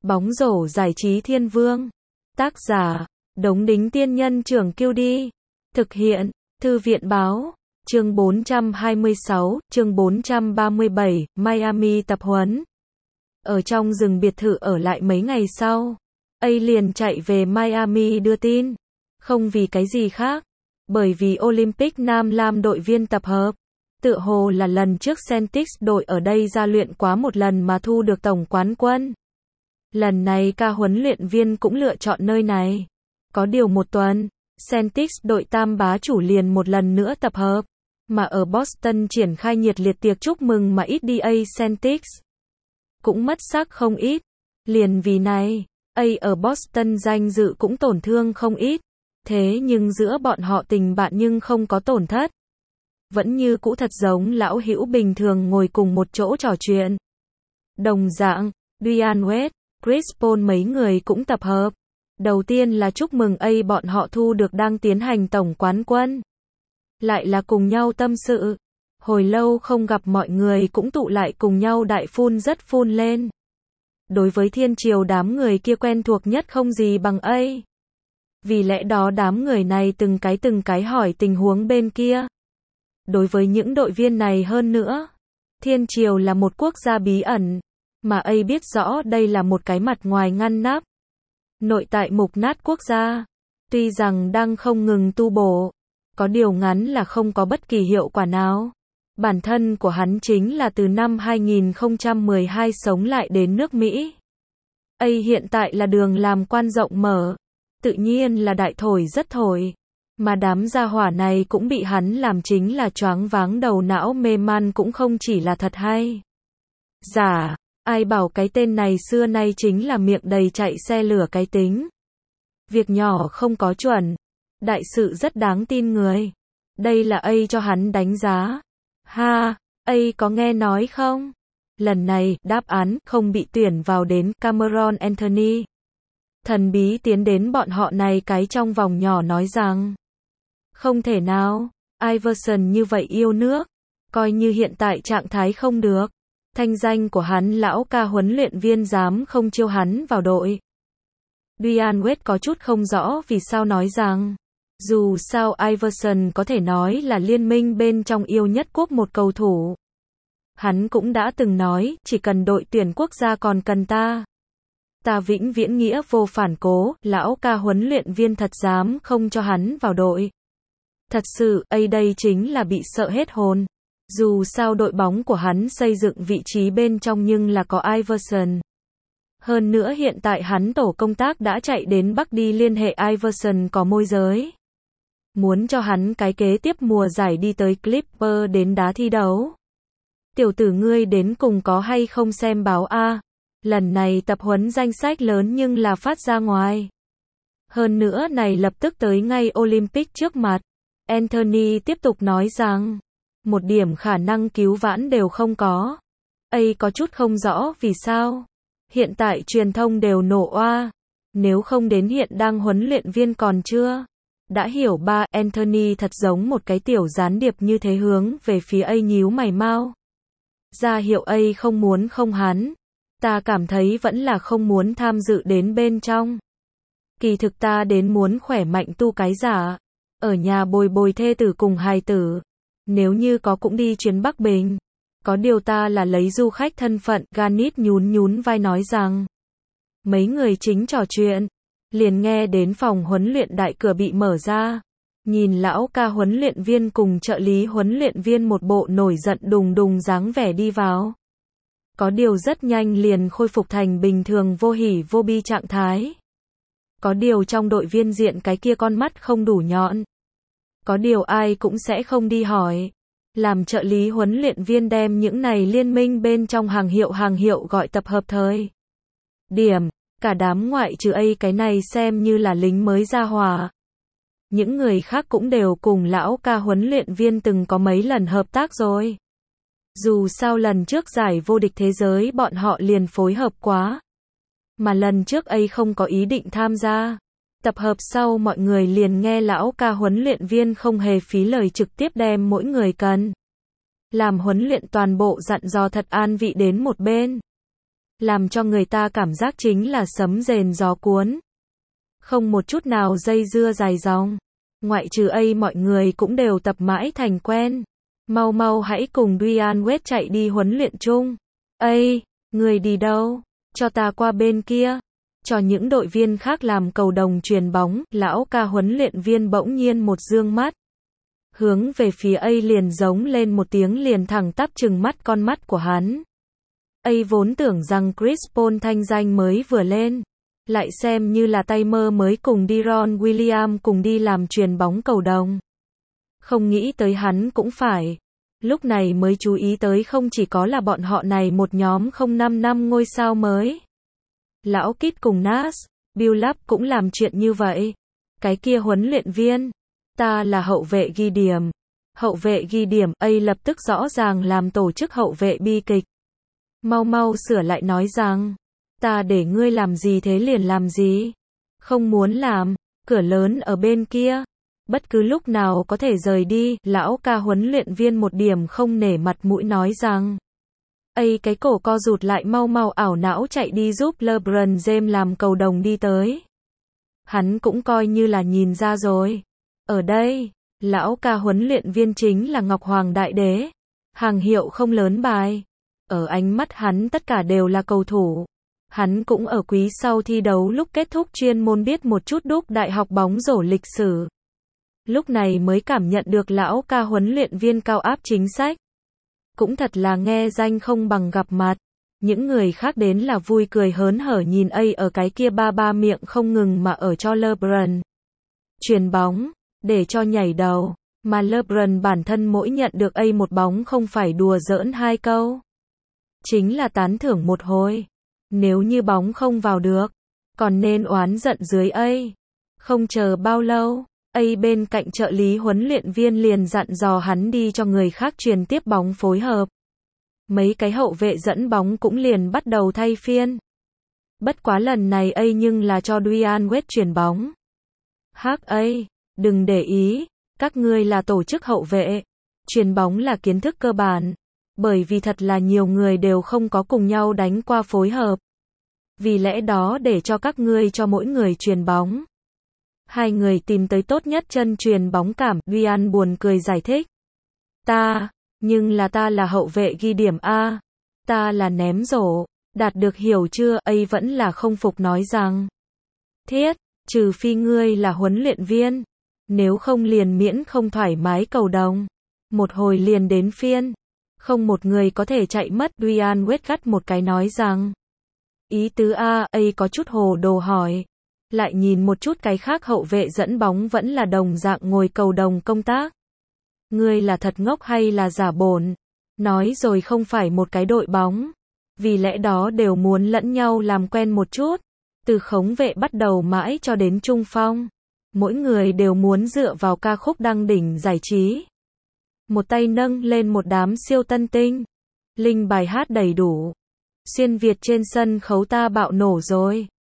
Bóng rổ giải trí thiên vương. Tác giả, Đống Đính Tiên Nhân Trưởng Kiêu Đi. Thực hiện, Thư viện Báo. Chương 426, chương 437, Miami tập huấn. Ở trong rừng biệt thự ở lại mấy ngày sau, A liền chạy về Miami đưa tin. Không vì cái gì khác, bởi vì Olympic Nam Lam đội viên tập hợp. Tựa hồ là lần trước Celtics đội ở đây ra luyện quá một lần mà thu được tổng quán quân. Lần này ca huấn luyện viên cũng lựa chọn nơi này. Có điều một tuần, Celtics đội tam bá chủ liền một lần nữa tập hợp. Mà ở Boston triển khai nhiệt liệt tiệc chúc mừng mà ít đi A Celtics cũng mất sắc không ít. Liền vì này, A ở Boston danh dự cũng tổn thương không ít. Thế nhưng giữa bọn họ tình bạn nhưng không có tổn thất. Vẫn như cũ thật giống lão hữu bình thường ngồi cùng một chỗ trò chuyện. Đồng dạng, Dwyane Wade, Chris Paul mấy người cũng tập hợp. Đầu tiên là chúc mừng A bọn họ thu được đang tiến hành tổng quán quân. Lại là cùng nhau tâm sự. Hồi lâu không gặp mọi người cũng tụ lại cùng nhau đại phun rất phun lên. Đối với thiên triều đám người kia quen thuộc nhất không gì bằng A. Vì lẽ đó đám người này từng cái hỏi tình huống bên kia. Đối với những đội viên này hơn nữa, thiên triều là một quốc gia bí ẩn, mà A biết rõ đây là một cái mặt ngoài ngăn nắp. Nội tại mục nát quốc gia, tuy rằng đang không ngừng tu bổ, có điều ngắn là không có bất kỳ hiệu quả nào. Bản thân của hắn chính là từ năm 2012 sống lại đến nước Mỹ. A hiện tại là đường làm quan rộng mở, tự nhiên là đại thổi rất thổi. Mà đám gia hỏa này cũng bị hắn làm chính là choáng váng đầu não mê man cũng không chỉ là thật hay. Giả, ai bảo cái tên này xưa nay chính là miệng đầy chạy xe lửa cái tính. Việc nhỏ không có chuẩn, đại sự rất đáng tin người. Đây là A cho hắn đánh giá. Ha, A có nghe nói không? Lần này, đáp án không bị tuyển vào đến Cameron Anthony. Thần bí tiến đến bọn họ này cái trong vòng nhỏ nói rằng không thể nào, Iverson như vậy yêu nước, coi như hiện tại trạng thái không được. Thanh danh của hắn lão ca huấn luyện viên dám không chiêu hắn vào đội. Dwyane Wade có chút không rõ vì sao nói rằng, dù sao Iverson có thể nói là liên minh bên trong yêu nhất quốc một cầu thủ. Hắn cũng đã từng nói, chỉ cần đội tuyển quốc gia còn cần ta. Ta vĩnh viễn nghĩa vô phản cố, lão ca huấn luyện viên thật dám không cho hắn vào đội. Thật sự, A đây chính là bị sợ hết hồn. Dù sao đội bóng của hắn xây dựng vị trí bên trong nhưng là có Iverson. Hơn nữa hiện tại hắn tổ công tác đã chạy đến Bắc đi liên hệ Iverson có môi giới. Muốn cho hắn cái kế tiếp mùa giải đi tới Clippers đến đá thi đấu. Tiểu tử ngươi đến cùng có hay không xem báo A? Lần này tập huấn danh sách lớn nhưng là phát ra ngoài. Hơn nữa này lập tức tới ngay Olympic trước mặt. Anthony tiếp tục nói rằng, một điểm khả năng cứu vãn đều không có. A có chút không rõ vì sao. Hiện tại truyền thông đều nổ oa. Nếu không đến hiện đang huấn luyện viên còn chưa. Đã hiểu ba, Anthony thật giống một cái tiểu gián điệp như thế hướng về phía A nhíu mày mau. Ra hiệu A không muốn không hắn. Ta cảm thấy vẫn là không muốn tham dự đến bên trong. Kỳ thực ta đến muốn khỏe mạnh tu cái giả. Ở nhà bồi bồi thê tử cùng hài tử. Nếu như có cũng đi chuyến Bắc Bình. Có điều ta là lấy du khách thân phận, Garnett nhún vai nói rằng. Mấy người chính trò chuyện. Liền nghe đến phòng huấn luyện đại cửa bị mở ra. Nhìn lão ca huấn luyện viên cùng trợ lý huấn luyện viên một bộ nổi giận đùng đùng dáng vẻ đi vào. Có điều rất nhanh liền khôi phục thành bình thường vô hỉ vô bi trạng thái. Có điều trong đội viên diện cái kia con mắt không đủ nhọn. Có điều ai cũng sẽ không đi hỏi. Làm trợ lý huấn luyện viên đem những này liên minh bên trong hàng hiệu gọi tập hợp thời điểm. Cả đám ngoại trừ A cái này xem như là lính mới ra hỏa. Những người khác cũng đều cùng lão ca huấn luyện viên từng có mấy lần hợp tác rồi. Dù sao lần trước giải vô địch thế giới bọn họ liền phối hợp quá. Mà lần trước A không có ý định tham gia. Tập hợp sau mọi người liền nghe lão ca huấn luyện viên không hề phí lời trực tiếp đem mỗi người cần làm huấn luyện toàn bộ dặn dò thật an vị đến một bên. làm cho người ta cảm giác chính là sấm rền gió cuốn. Không một chút nào dây dưa dài dòng. Ngoại trừ mọi người cũng đều tập mãi thành quen. Mau mau hãy cùng Ryan Wade chạy đi huấn luyện chung. Người đi đâu? Cho ta qua bên kia. Cho những đội viên khác làm cầu đồng chuyền bóng, lão ca huấn luyện viên bỗng nhiên một dương mắt. Hướng về phía liền giống lên một tiếng liền thẳng tắp trừng mắt con mắt của hắn. Vốn tưởng rằng Chris Paul thanh danh mới vừa lên. Lại xem như là tay mơ mới cùng Deron Williams cùng đi làm chuyền bóng cầu đồng. Không nghĩ tới hắn cũng phải. Lúc này mới chú ý tới không chỉ có là bọn họ này một nhóm 05 năm ngôi sao mới. Lão Kit cùng Nas, Billup cũng làm chuyện như vậy. Cái kia huấn luyện viên. Ta là hậu vệ ghi điểm. Hậu vệ ghi điểm, lập tức rõ ràng làm tổ chức hậu vệ bi kịch. Mau mau sửa lại nói rằng. Ta để ngươi làm gì thế liền làm gì. Không muốn làm, cửa lớn ở bên kia. Bất cứ lúc nào có thể rời đi, lão ca huấn luyện viên một điểm không nể mặt mũi nói rằng. Cái cổ co rụt lại mau mau ảo não chạy đi giúp LeBron James làm cầu đồng đi tới. Hắn cũng coi như là nhìn ra rồi. Ở đây, lão ca huấn luyện viên chính là Ngọc Hoàng Đại Đế. Hàng hiệu không lớn bài. Ở ánh mắt hắn tất cả đều là cầu thủ. Hắn cũng ở quý sau thi đấu lúc kết thúc chuyên môn biết một chút đúc đại học bóng rổ lịch sử. Lúc này mới cảm nhận được lão ca huấn luyện viên cao áp chính sách. Cũng thật là nghe danh không bằng gặp mặt. Những người khác đến là vui cười hớn hở nhìn ở cái kia ba miệng không ngừng mà ở cho LeBron chuyền bóng, để cho nhảy đầu. Mà LeBron bản thân mỗi nhận được một bóng không phải đùa giỡn hai câu. Chính là tán thưởng một hồi. Nếu như bóng không vào được, còn nên oán giận dưới Không chờ bao lâu, bên cạnh trợ lý huấn luyện viên liền dặn dò hắn đi cho người khác truyền tiếp bóng phối hợp. Mấy cái hậu vệ dẫn bóng cũng liền bắt đầu thay phiên. Bất quá lần này nhưng là cho Dwyane Wade chuyền bóng. Đừng để ý, các ngươi là tổ chức hậu vệ. Chuyền bóng là kiến thức cơ bản. Bởi vì thật là nhiều người đều không có cùng nhau đánh qua phối hợp. Vì lẽ đó để cho các ngươi cho mỗi người chuyền bóng. Hai người tìm tới tốt nhất chân chuyền bóng cảm, Dwyane buồn cười giải thích. Nhưng là ta là hậu vệ ghi điểm A. Ta là ném rổ. Đạt được hiểu chưa? Vẫn là không phục nói rằng. Thiết, trừ phi ngươi là huấn luyện viên. Nếu không liền miễn không thoải mái cầu đồng. Một hồi liền đến phiên. Không một người có thể chạy mất, Dwyane Wade gắt một cái nói rằng. Ý tứ có chút hồ đồ hỏi. Lại nhìn một chút cái khác hậu vệ dẫn bóng vẫn là đồng dạng ngồi cầu đồng công tác. Ngươi là thật ngốc hay là giả bổn? Nói rồi không phải một cái đội bóng. Vì lẽ đó đều muốn lẫn nhau làm quen một chút. Từ khống vệ bắt đầu mãi cho đến trung phong. Mỗi người đều muốn dựa vào ca khúc đăng đỉnh giải trí. Một tay nâng lên một đám siêu tân tinh. Linh bài hát đầy đủ. Xuyên Việt trên sân khấu ta bạo nổ rồi.